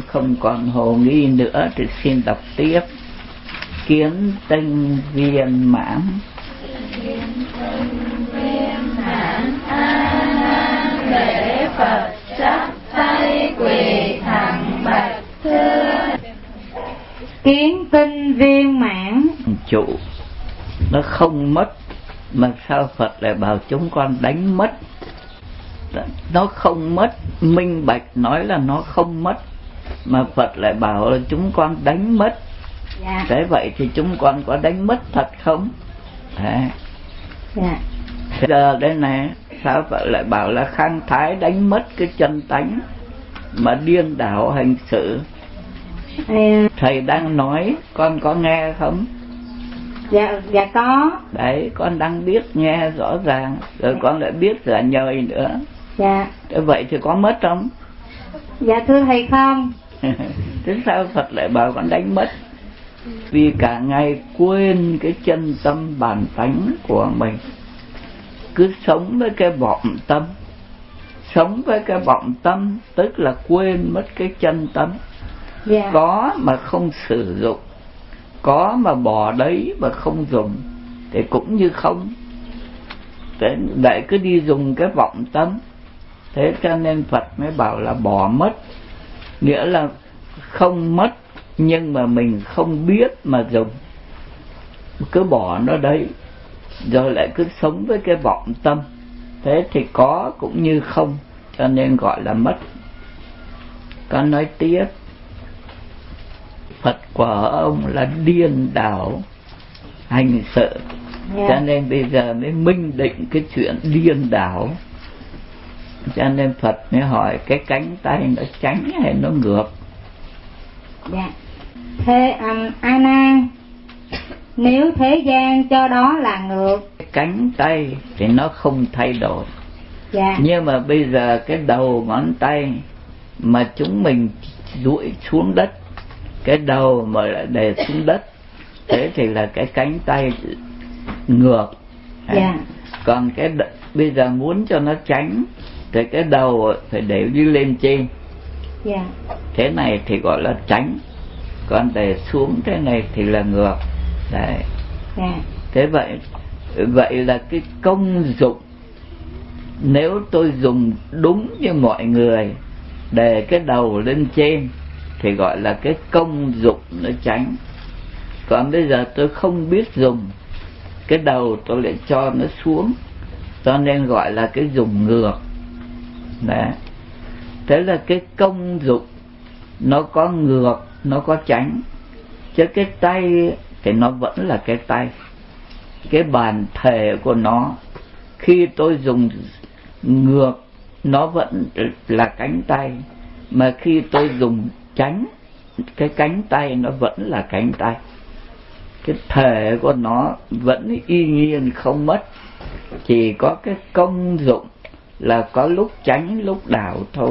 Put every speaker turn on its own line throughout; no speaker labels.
không còn hồ nghi nữa thì xin đọc tiếp. Kiến tinh viên mãn.
A Nan lễ Phật chắp tay quỳ thẳng bạch thưa.
Kiến tinh viên mãn.
Chủ nó không mất, mà sao Phật lại bảo chúng con đánh mất? Nó không mất, minh bạch nói là nó không mất, mà Phật lại bảo là chúng con đánh mất.
Dạ.
Thế vậy thì chúng con có đánh mất thật không?
Dạ.
Giờ đây này, sao Phật lại bảo là khang thái đánh mất cái chân tánh mà điên đảo hành sự? Thầy đang nói, con có nghe không?
Dạ có.
Đấy, con đang biết nghe rõ ràng, rồi con lại biết là nhời nữa.
Dạ.
Thế vậy thì có mất không?
Dạ thưa thầy không.
Thế sao Phật lại bảo con đánh mất? Vì cả ngày quên cái chân tâm bản tánh của mình, cứ sống với cái vọng tâm. Sống với cái vọng tâm tức là quên mất cái chân tâm.
Yeah.
Có mà không sử dụng, có mà bỏ đấy mà không dùng thì cũng như không. Thế lại cứ đi dùng cái vọng tâm. Thế cho nên Phật mới bảo là bỏ mất. Nghĩa là không mất nhưng mà mình không biết mà dùng, cứ bỏ nó đấy, rồi lại cứ sống với cái vọng tâm. Thế thì có cũng như không, cho nên gọi là mất. Con nói tiếp, Phật của ông là điên đảo hành sự. Cho nên bây giờ mới minh định cái chuyện điên đảo. Cho nên Phật mới hỏi cái cánh tay nó tránh hay nó ngược?
Dạ. Thế A Nan, nếu thế gian cho đó là ngược,
cánh tay thì nó không thay đổi.
Dạ.
Nhưng mà bây giờ cái đầu ngón tay mà chúng mình duỗi xuống đất, cái đầu mà lại để xuống đất, thế thì là cái cánh tay ngược.
Dạ.
Còn cái bây giờ muốn cho nó tránh thì cái đầu phải để đi lên trên.
Dạ.
Thế này thì gọi là tránh, còn để xuống thế này thì là ngược. Đấy.
Dạ.
Thế vậy là cái công dụng, nếu tôi dùng đúng như mọi người để cái đầu lên trên thì gọi là cái công dụng nó tránh. Còn bây giờ tôi không biết dùng, cái đầu tôi lại cho nó xuống, cho nên gọi là cái dùng ngược. Đấy. Thế là cái công dụng nó có ngược, nó có tránh. Chứ cái tay thì nó vẫn là cái tay, cái bản thể của nó. Khi tôi dùng ngược nó vẫn là cánh tay, mà khi tôi dùng tránh, cái cánh tay nó vẫn là cánh tay. Cái thể của nó vẫn y nhiên không mất, chỉ có cái công dụng là có lúc tránh lúc đảo thôi.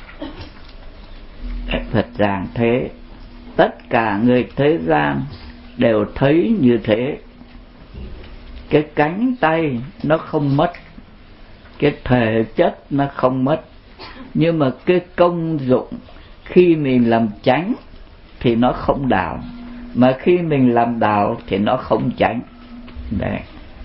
Phật giảng thế, tất cả người thế gian đều thấy như thế. Cái cánh tay nó không mất, cái thể chất nó không mất, nhưng mà cái công dụng khi mình làm tránh thì nó không đảo, mà khi mình làm đảo thì nó không tránh. Đấy.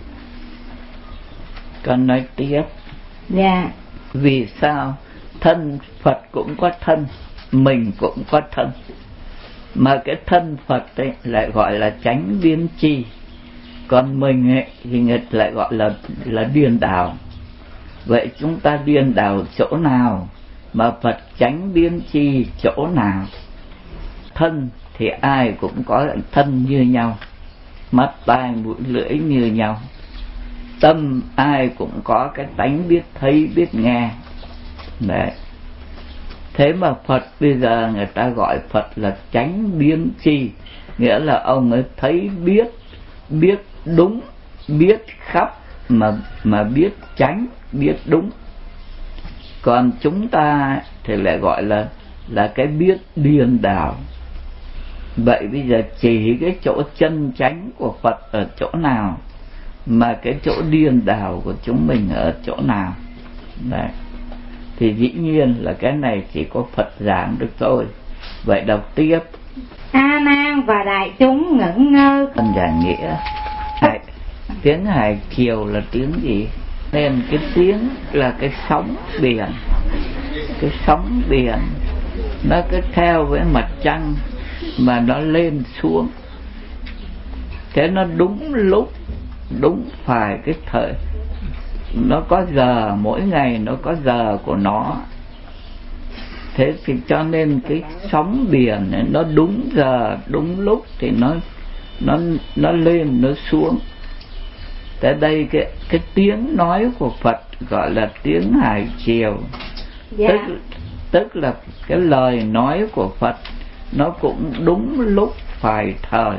Con nói tiếp.
Dạ.
Vì sao thân Phật cũng có thân, mình cũng có thân, mà cái thân Phật ấy lại gọi là chánh biến chi, còn mình ấy thì người lại gọi là điên đảo. Vậy chúng ta điên đảo chỗ nào, mà Phật chánh biến chi chỗ nào? Thân thì ai cũng có thân như nhau, mắt tai mũi lưỡi như nhau. Tâm ai cũng có cái tánh biết thấy biết nghe. Đấy. Thế mà Phật bây giờ người ta gọi Phật là chánh biến chi, nghĩa là ông ấy thấy biết đúng, biết khắp, mà biết chánh, biết đúng. Còn chúng ta thì lại gọi là cái biết điên đảo. Vậy bây giờ chỉ cái chỗ chân chánh của Phật ở chỗ nào, mà cái chỗ điên đảo của chúng mình ở chỗ nào? Đấy. Thì dĩ nhiên là cái này chỉ có Phật giảng được thôi. Vậy đọc tiếp.
A Nan và đại chúng ngẩn ngơ.
Giải nghĩa. Tiếng hải triều là tiếng gì? Nên cái tiếng là cái sóng biển. Cái sóng biển nó cứ theo với mặt trăng mà nó lên xuống. Thế nó đúng lúc, đúng phải cái thời. Nó có giờ, mỗi ngày nó có giờ của nó. Thế thì cho nên cái sóng biển này nó đúng giờ, đúng lúc thì nó lên, nó xuống. Tới đây cái tiếng nói của Phật gọi là tiếng hải triều. Tức là cái lời nói của Phật nó cũng đúng lúc phải thời.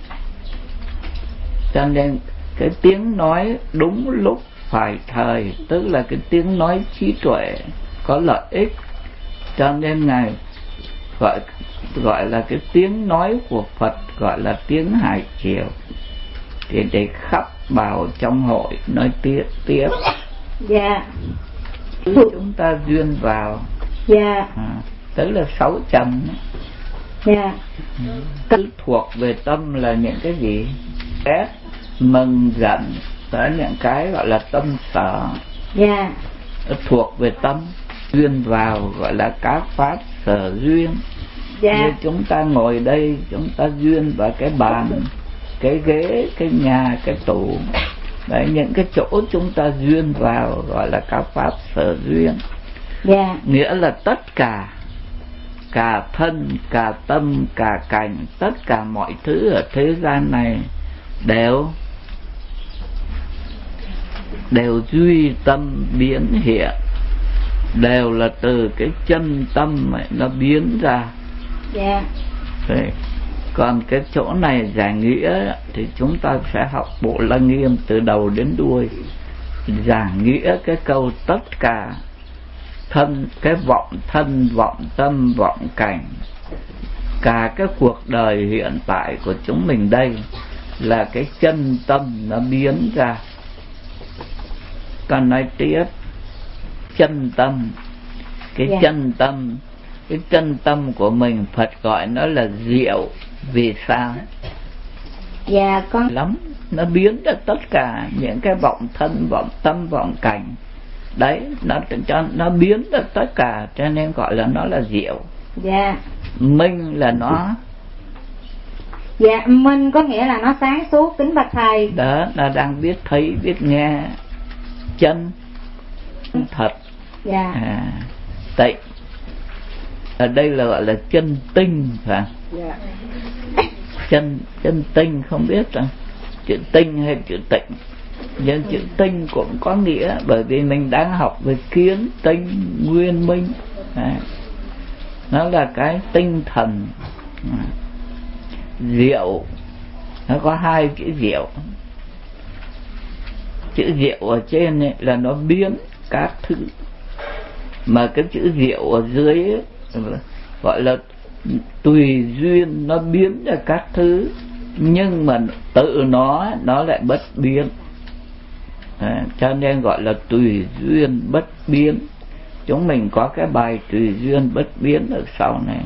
Cho nên cái tiếng nói đúng lúc phải thời, tức là cái tiếng nói trí tuệ có lợi ích. Cho nên Ngài gọi là cái tiếng nói của Phật gọi là tiếng hải triều. Thì để khắp bảo trong hội nói tiếp.
Dạ.
Chúng ta duyên vào.
Dạ.
Tức là 6 trần.
Dạ.
Cứ thuộc về tâm là những cái gì? Ghét, mừng, giận, đó những cái gọi là tâm sở.
Dạ.
Thuộc về tâm. Duyên vào gọi là các pháp sở duyên.
Dạ.
Như chúng ta ngồi đây, chúng ta duyên vào cái bàn, cái ghế, cái nhà, cái tủ. Đấy, những cái chỗ chúng ta duyên vào gọi là các pháp sở duyên.
Yeah.
Nghĩa là tất cả, cả thân, cả tâm, cả cảnh, tất cả mọi thứ ở thế gian này đều duy tâm biến hiện, đều là từ cái chân tâm ấy, nó biến ra.
Yeah.
Đấy. Còn cái chỗ này giải nghĩa thì chúng ta sẽ học Bộ Lăng Nghiêm từ đầu đến đuôi, giải nghĩa cái câu tất cả thân, cái vọng thân, vọng tâm, vọng cảnh, cả cái cuộc đời hiện tại của chúng mình đây là cái chân tâm nó biến ra. Còn nói tiếp chân tâm, cái chân tâm của mình Phật gọi nó là diệu. Vì sao?
Dạ con
lắm, nó biến ra tất cả những cái vọng thân, vọng tâm, vọng cảnh. Đấy, nó biến ra tất cả, cho nên gọi là nó là diệu.
Dạ.
Minh là nó.
Dạ, minh có nghĩa là nó sáng suốt, kính bạch thầy.
Đó, nó đang biết thấy, biết nghe. Chân thật.
Dạ.
Tịnh. Ở đây là gọi là chân tinh, phải không?
Dạ.
Chân tinh không biết rằng chữ tinh hay chữ tịnh, nhưng chữ tinh cũng có nghĩa, bởi vì mình đang học về kiến tinh nguyên minh. Nó là cái tinh thần. Diệu, nó có hai chữ diệu. Chữ diệu ở trên ấy là nó biến các thứ, mà cái chữ diệu ở dưới ấy, gọi là tùy duyên, nó biến ra các thứ, nhưng mà tự nó lại bất biến. Cho nên gọi là tùy duyên bất biến. Chúng mình có cái bài tùy duyên bất biến ở sau này.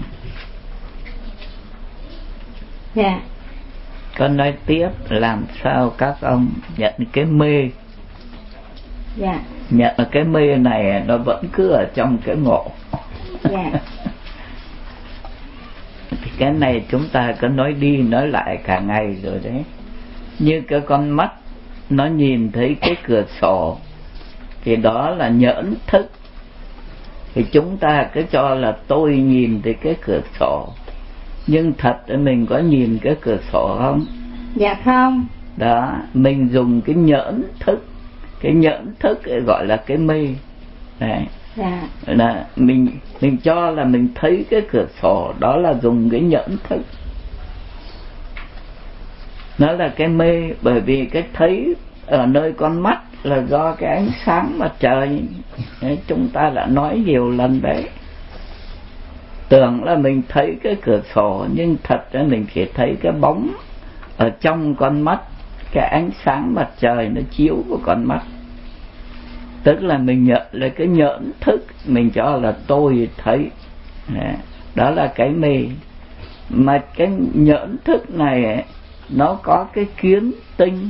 Dạ.
Con nói tiếp làm sao các ông nhận cái mê.
Dạ.
Nhận cái mê này nó vẫn cứ ở trong cái ngộ.
Dạ.
Thì cái này chúng ta cứ nói đi nói lại cả ngày rồi đấy. Như cái con mắt nó nhìn thấy cái cửa sổ thì đó là nhẫn thức. Thì chúng ta cứ cho là tôi nhìn thấy cái cửa sổ, nhưng thật mình có nhìn cái cửa sổ không?
Dạ không.
Đó, mình dùng cái nhẫn thức. Cái nhẫn thức gọi là cái mê. Đấy.
Dạ.
Là mình cho là mình thấy cái cửa sổ, đó là dùng cái nhẫn thức. Nó là cái mê, bởi vì cái thấy ở nơi con mắt là do cái ánh sáng mặt trời. Đấy, chúng ta đã nói nhiều lần đấy. Tưởng là mình thấy cái cửa sổ, nhưng thật ra mình chỉ thấy cái bóng ở trong con mắt, cái ánh sáng mặt trời nó chiếu vào con mắt. Tức là mình nhận lấy cái nhẫn thức, mình cho là tôi thấy. đó là cái mê. Mà cái nhẫn thức này ấy, nó có cái kiến tinh,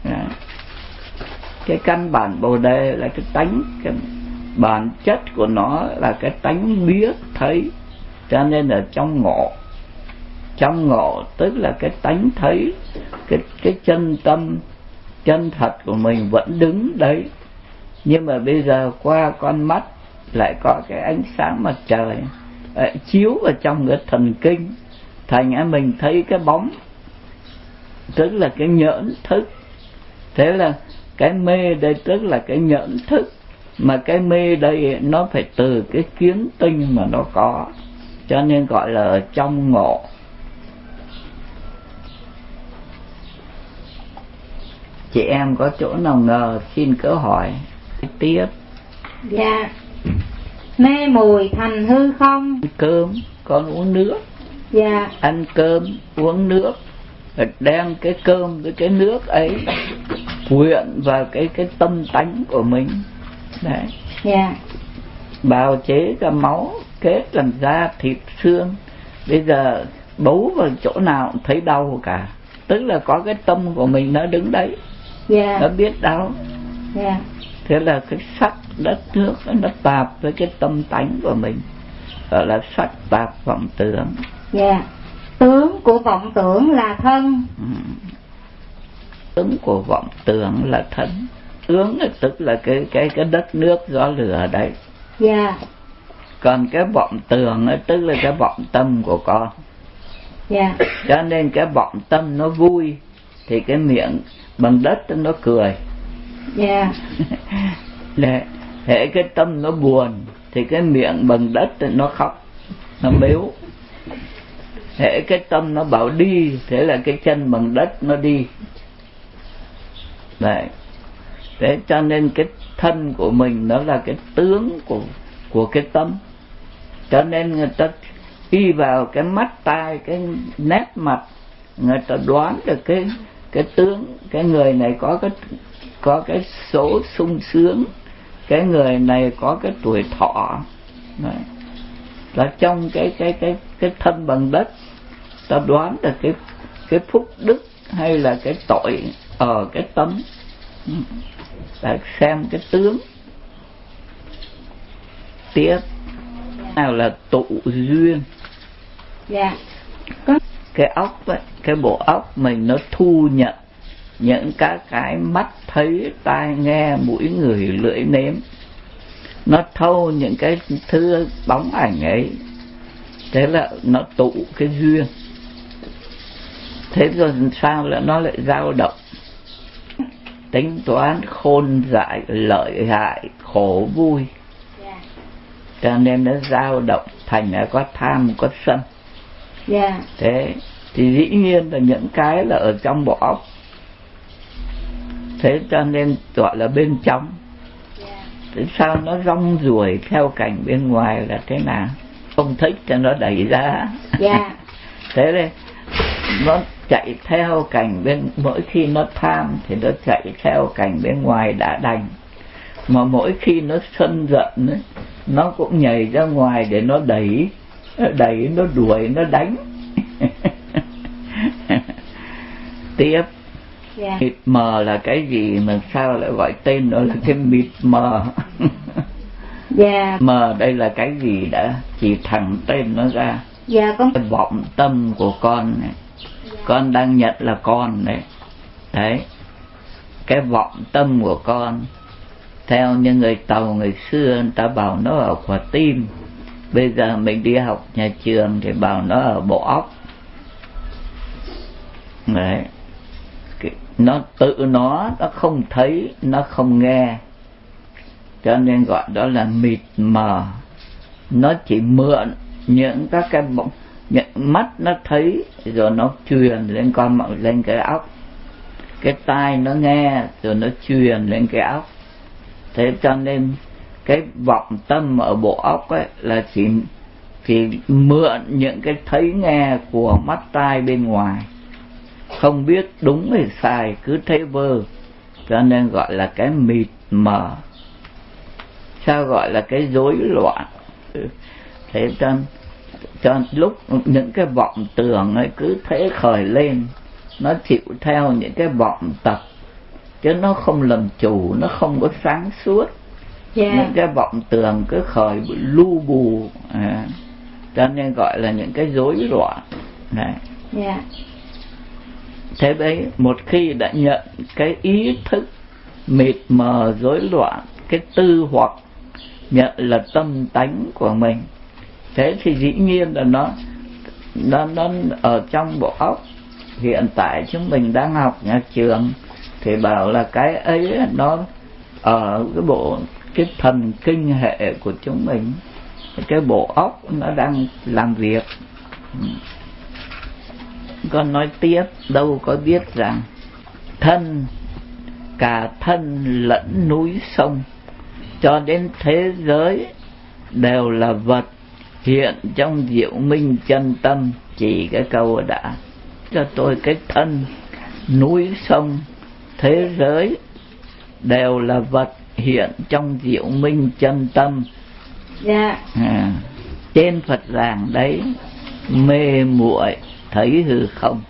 cái căn bản Bồ Đề là cái tánh, cái bản chất của nó là cái tánh biết thấy, cho nên ở trong ngộ tức là cái tánh thấy, cái chân tâm chân thật của mình vẫn đứng đấy, nhưng mà bây giờ qua con mắt lại có cái ánh sáng mặt trời chiếu vào trong cái thần kinh, thành ra mình thấy cái bóng, tức là cái nhẫn thức. Thế là cái mê đây tức là cái nhẫn thức, mà cái mê đây nó phải từ cái kiến tinh mà nó có, cho nên gọi là ở trong ngộ. Chị em có chỗ nào ngờ xin cứ hỏi tiếp.
Dạ. Mê mùi thành hư không.
Cơm con uống nước.
Dạ.
Ăn cơm uống nước, đem cái cơm với cái nước ấy quyện vào cái tâm tánh của mình đấy.
Dạ.
Bào chế ra máu, kết làm da thịt xương, bây giờ bấu vào chỗ nào cũng thấy đau cả, tức là có cái tâm của mình nó đứng đấy.
Yeah.
Nó biết đau.
Yeah.
Thế là cái sắc đất nước nó tạp với cái tâm tánh của mình, gọi là sắc tạp vọng tưởng.
Yeah. Tướng của vọng tưởng là thân.
Tướng của vọng tưởng là thân. Tướng tức là cái đất nước gió lửa đấy.
Yeah.
Còn cái vọng tưởng tức là cái vọng tâm của con.
Yeah.
Cho nên cái vọng tâm nó vui thì cái miệng bằng đất nó cười.
Yeah.
Hễ cái tâm nó buồn thì cái miệng bằng đất nó khóc, nó mếu. Hễ cái tâm nó bảo đi, thế là cái chân bằng đất nó đi. Đấy. Thế cho nên cái thân của mình nó là cái tướng của cái tâm. Cho nên người ta đi vào cái mắt tai, cái nét mặt, người ta đoán được cái tướng, cái người này có cái số sung sướng, cái người này có cái tuổi thọ. Đấy. Là trong cái thân bằng đất, ta đoán được cái phúc đức hay là cái tội ở cái tâm. Để xem cái tướng. Tiếp nào là tụ duyên.
Dạ.
Cái óc ấy, cái bộ óc mình nó thu nhận những cái mắt thấy, tai nghe, mũi ngửi, lưỡi nếm, nó thâu những cái thứ bóng ảnh ấy. Thế là nó tụ cái duyên. Thế rồi sao là nó lại dao động, tính toán khôn dại, lợi hại, khổ vui. Cho nên nó dao động thành là có tham, có sân. Thế thì dĩ nhiên là những cái là ở trong bộ óc. Thế cho nên gọi là bên trong. Thế sao nó rong ruổi theo cảnh bên ngoài là thế nào? Không thích cho nó đẩy ra. Thế nên nó chạy theo cảnh bên, mỗi khi nó tham thì nó chạy theo cảnh bên ngoài đã đành, mà mỗi khi nó sân giận ấy, nó cũng nhảy ra ngoài để nó đẩy, nó đuổi, nó đánh. Tiếp. Mịt mờ là cái gì mà sao lại gọi tên nó là cái mịt mờ? Mờ đây là cái gì đã? Chỉ thẳng tên nó ra. Cái vọng tâm của con này, con đang nhận là con này. Đấy. Cái vọng tâm của con, theo như người Tàu người xưa người ta bảo nó ở quả tim, bây giờ mình đi học nhà trường thì bảo nó ở bộ óc. Đấy. Nó tự nó không thấy, nó không nghe, cho nên gọi đó là mịt mờ. Nó chỉ mượn những các cái bóng, những mắt nó thấy rồi nó truyền lên cái óc, cái tai nó nghe rồi nó truyền lên cái óc. Thế cho nên cái vọng tâm ở bộ óc ấy là chỉ mượn những cái thấy nghe của mắt tai bên ngoài, không biết đúng hay sai, cứ thấy vơ, cho nên gọi là cái mịt mờ. Sao gọi là cái rối loạn? Thế cho cho lúc những cái vọng tưởng ấy cứ thế khởi lên, nó chịu theo những cái vọng tập, chứ nó không làm chủ, nó không có sáng suốt. Những cái vọng tưởng cứ khởi lu bù, cho nên gọi là những cái rối loạn này. Thế đấy, một khi đã nhận cái ý thức mịt mờ rối loạn, cái tư hoặc nhận là tâm tánh của mình, thế thì dĩ nhiên là nó ở trong bộ óc. Hiện tại chúng mình đang học nhà trường thì bảo là cái ấy nó ở cái thần kinh hệ của chúng mình, cái bộ óc nó đang làm việc. Con nói tiếp, đâu có biết rằng cả thân lẫn núi sông cho đến thế giới đều là vật hiện trong diệu minh chân tâm. Chỉ cái câu đã cho tôi, cái thân, núi sông, thế giới đều là vật hiện trong diệu minh chân tâm. Trên Phật giảng đấy, mê muội thấy hư không,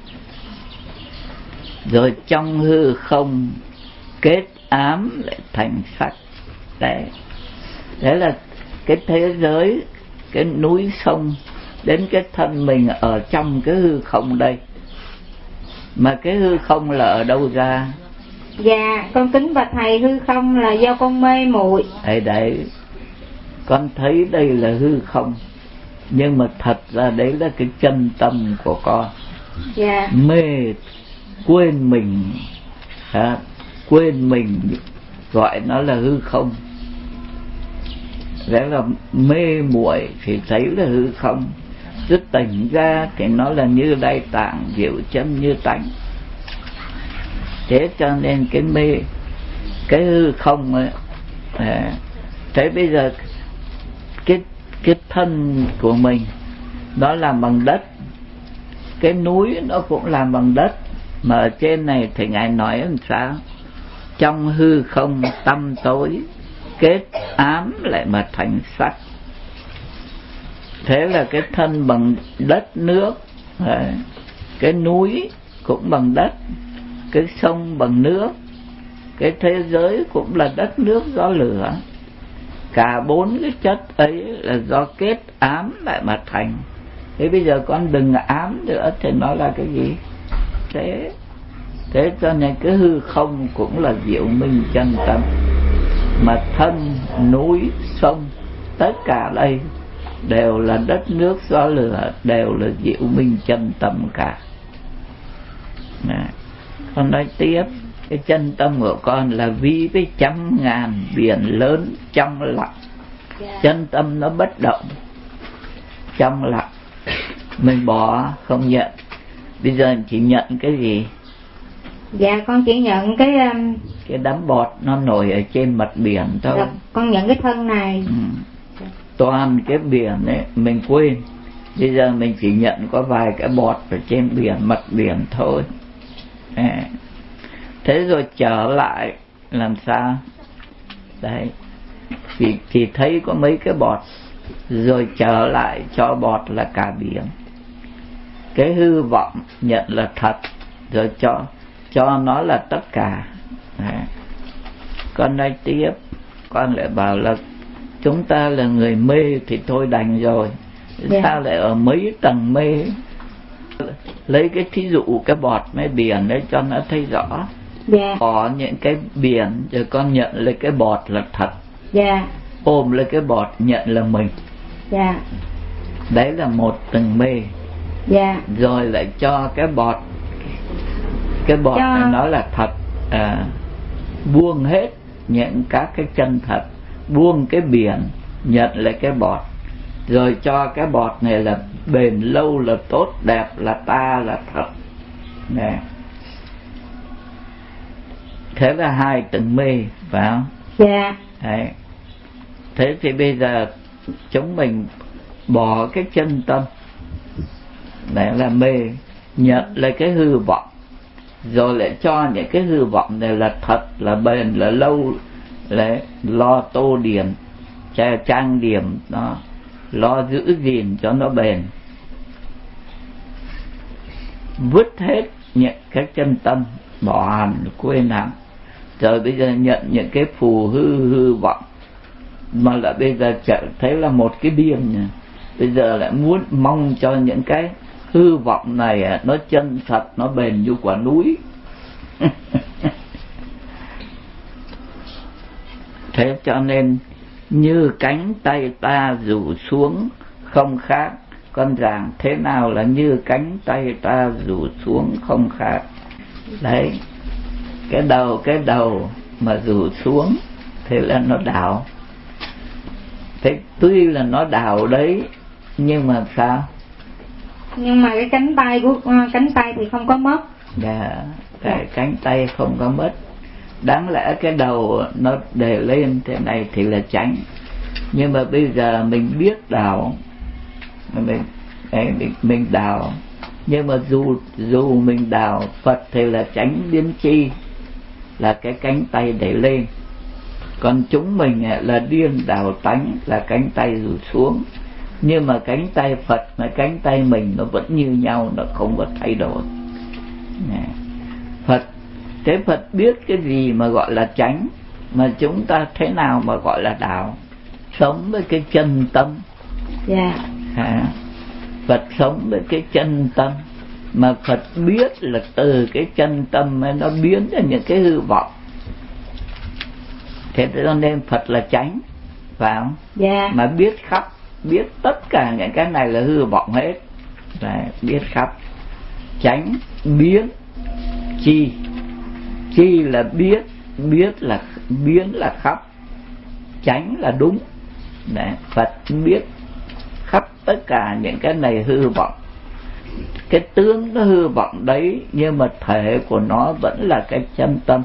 rồi trong hư không kết ám lại thành sắc. Đấy là cái thế giới, cái núi sông, đến cái thân mình ở trong cái hư không đây. Mà cái hư không là ở đâu ra?
Dạ, con kính bạch thầy, hư không là do con mê muội.
Đấy, con thấy đây là hư không, nhưng mà thật ra đấy là cái chân tâm của con. Mê, quên mình, quên mình, gọi nó là hư không. Đấy là mê muội thì thấy là hư không, chứ tỉnh ra thì nó là như Đại Tạng diệu chân như tánh. Thế cho nên cái mê, cái hư không ấy, thế bây giờ cái thân của mình nó làm bằng đất, cái núi nó cũng làm bằng đất, mà ở trên này thì Ngài nói làm sao? Trong hư không tăm tối kết ám lại mà thành sắc. Thế là cái thân bằng đất nước, cái núi cũng bằng đất, cái sông bằng nước, cái thế giới cũng là đất nước gió lửa. Cả bốn cái chất ấy là do kết ám lại mà thành. Thế bây giờ con đừng ám nữa thì nó là cái gì? Thế cho nên cái hư không cũng là diệu minh chân tâm. Mà thân, núi, sông, tất cả đây đều là đất nước gió lửa, đều là diệu minh chân tâm cả. Con nói tiếp, cái chân tâm của con là ví với trăm ngàn biển lớn trong lặng. Chân tâm nó bất động, trong lặng. Mình bỏ không nhận. Bây giờ chỉ nhận cái gì?
Dạ, con chỉ nhận
cái đám bọt nó nổi ở trên mặt biển thôi.
Dạ, con nhận cái thân này.
Toàn cái biển ấy mình quên. Bây giờ mình chỉ nhận có vài cái bọt ở trên biển, mặt biển thôi. Thế rồi trở lại làm sao? Đấy, chỉ thấy có mấy cái bọt, rồi trở lại cho bọt là cả biển. Cái hư vọng nhận là thật, rồi cho nó là tất cả. Con nói tiếp, con lại bảo là chúng ta là người mê thì thôi đành rồi. Sao lại ở mấy tầng mê? Lấy cái thí dụ cái bọt mấy biển đấy cho nó thấy rõ. Có những cái biển rồi con nhận lấy cái bọt là thật. Ôm lấy cái bọt nhận là mình. Đấy là một tầng mê. Rồi lại cho cái bọt này nó là thật. Buông hết những các cái chân thật, buông cái biển, nhận lại cái bọt, rồi cho cái bọt này là bền lâu, là tốt đẹp, là ta, là thật. Nè, thế là hai tầng mê, phải không? Đấy. Thế thì bây giờ chúng mình bỏ cái chân tâm, đấy là mê, nhận lấy cái hư vọng, rồi lại cho những cái hư vọng này là thật, là bền, là lâu, là lo tô điểm, trang điểm nó, lo giữ gìn cho nó bền, vứt hết những cái chân tâm, bỏ hẳn quên hẳn, rồi bây giờ nhận những cái phù hư vọng, mà lại bây giờ trở thấy là một cái điên này. Bây giờ lại muốn mong cho những cái hư vọng này nó chân thật, nó bền như quả núi. Thế cho nên như cánh tay ta rủ xuống không khác. Con giảng thế nào là như cánh tay ta rủ xuống không khác? Đấy, cái đầu mà rủ xuống thế là nó đảo. Thế tuy là nó đảo đấy, nhưng mà sao?
Nhưng mà cái cánh tay thì không có mất.
Dạ, cái cánh tay không có mất. Đáng lẽ cái đầu nó để lên thế này thì là tránh. Nhưng mà bây giờ mình biết đảo, mình đảo. Nhưng mà dù mình đảo, Phật thì là tránh biến chi, là cái cánh tay để lên. Còn chúng mình là điên đảo tánh, là cánh tay rủ xuống. Nhưng mà cánh tay Phật và cánh tay mình nó vẫn như nhau, nó không có thay đổi. Phật biết cái gì mà gọi là chánh, mà chúng ta thế nào mà gọi là đạo? Sống với cái chân tâm. Phật sống với cái chân tâm, mà Phật biết là từ cái chân tâm nó biến ra những cái hư vọng. Thế cho nên Phật là chánh, phải không? Mà biết khắp, biết tất cả những cái này là hư vọng hết. Đấy, biết khắp. Chánh biến chi, chi là biết, là biến là khắp, chánh là đúng. Đấy, Phật biết khắp tất cả những cái này hư vọng. Cái tướng nó hư vọng đấy, nhưng mà thể của nó vẫn là cái chân tâm.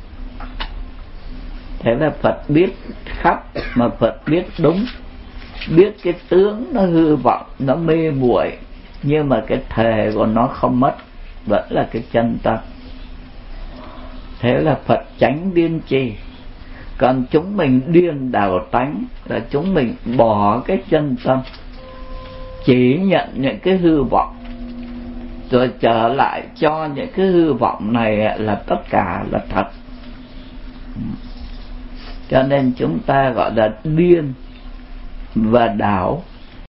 Thế là Phật biết khắp, mà Phật biết đúng. Biết cái tướng nó hư vọng, nó mê muội, nhưng mà cái thể của nó không mất, vẫn là cái chân tâm. Thế là Phật chánh biên trì. Còn chúng mình điên đảo tánh, là chúng mình bỏ cái chân tâm, chỉ nhận những cái hư vọng, rồi trở lại cho những cái hư vọng này là tất cả là thật. Cho nên chúng ta gọi là điên và đảo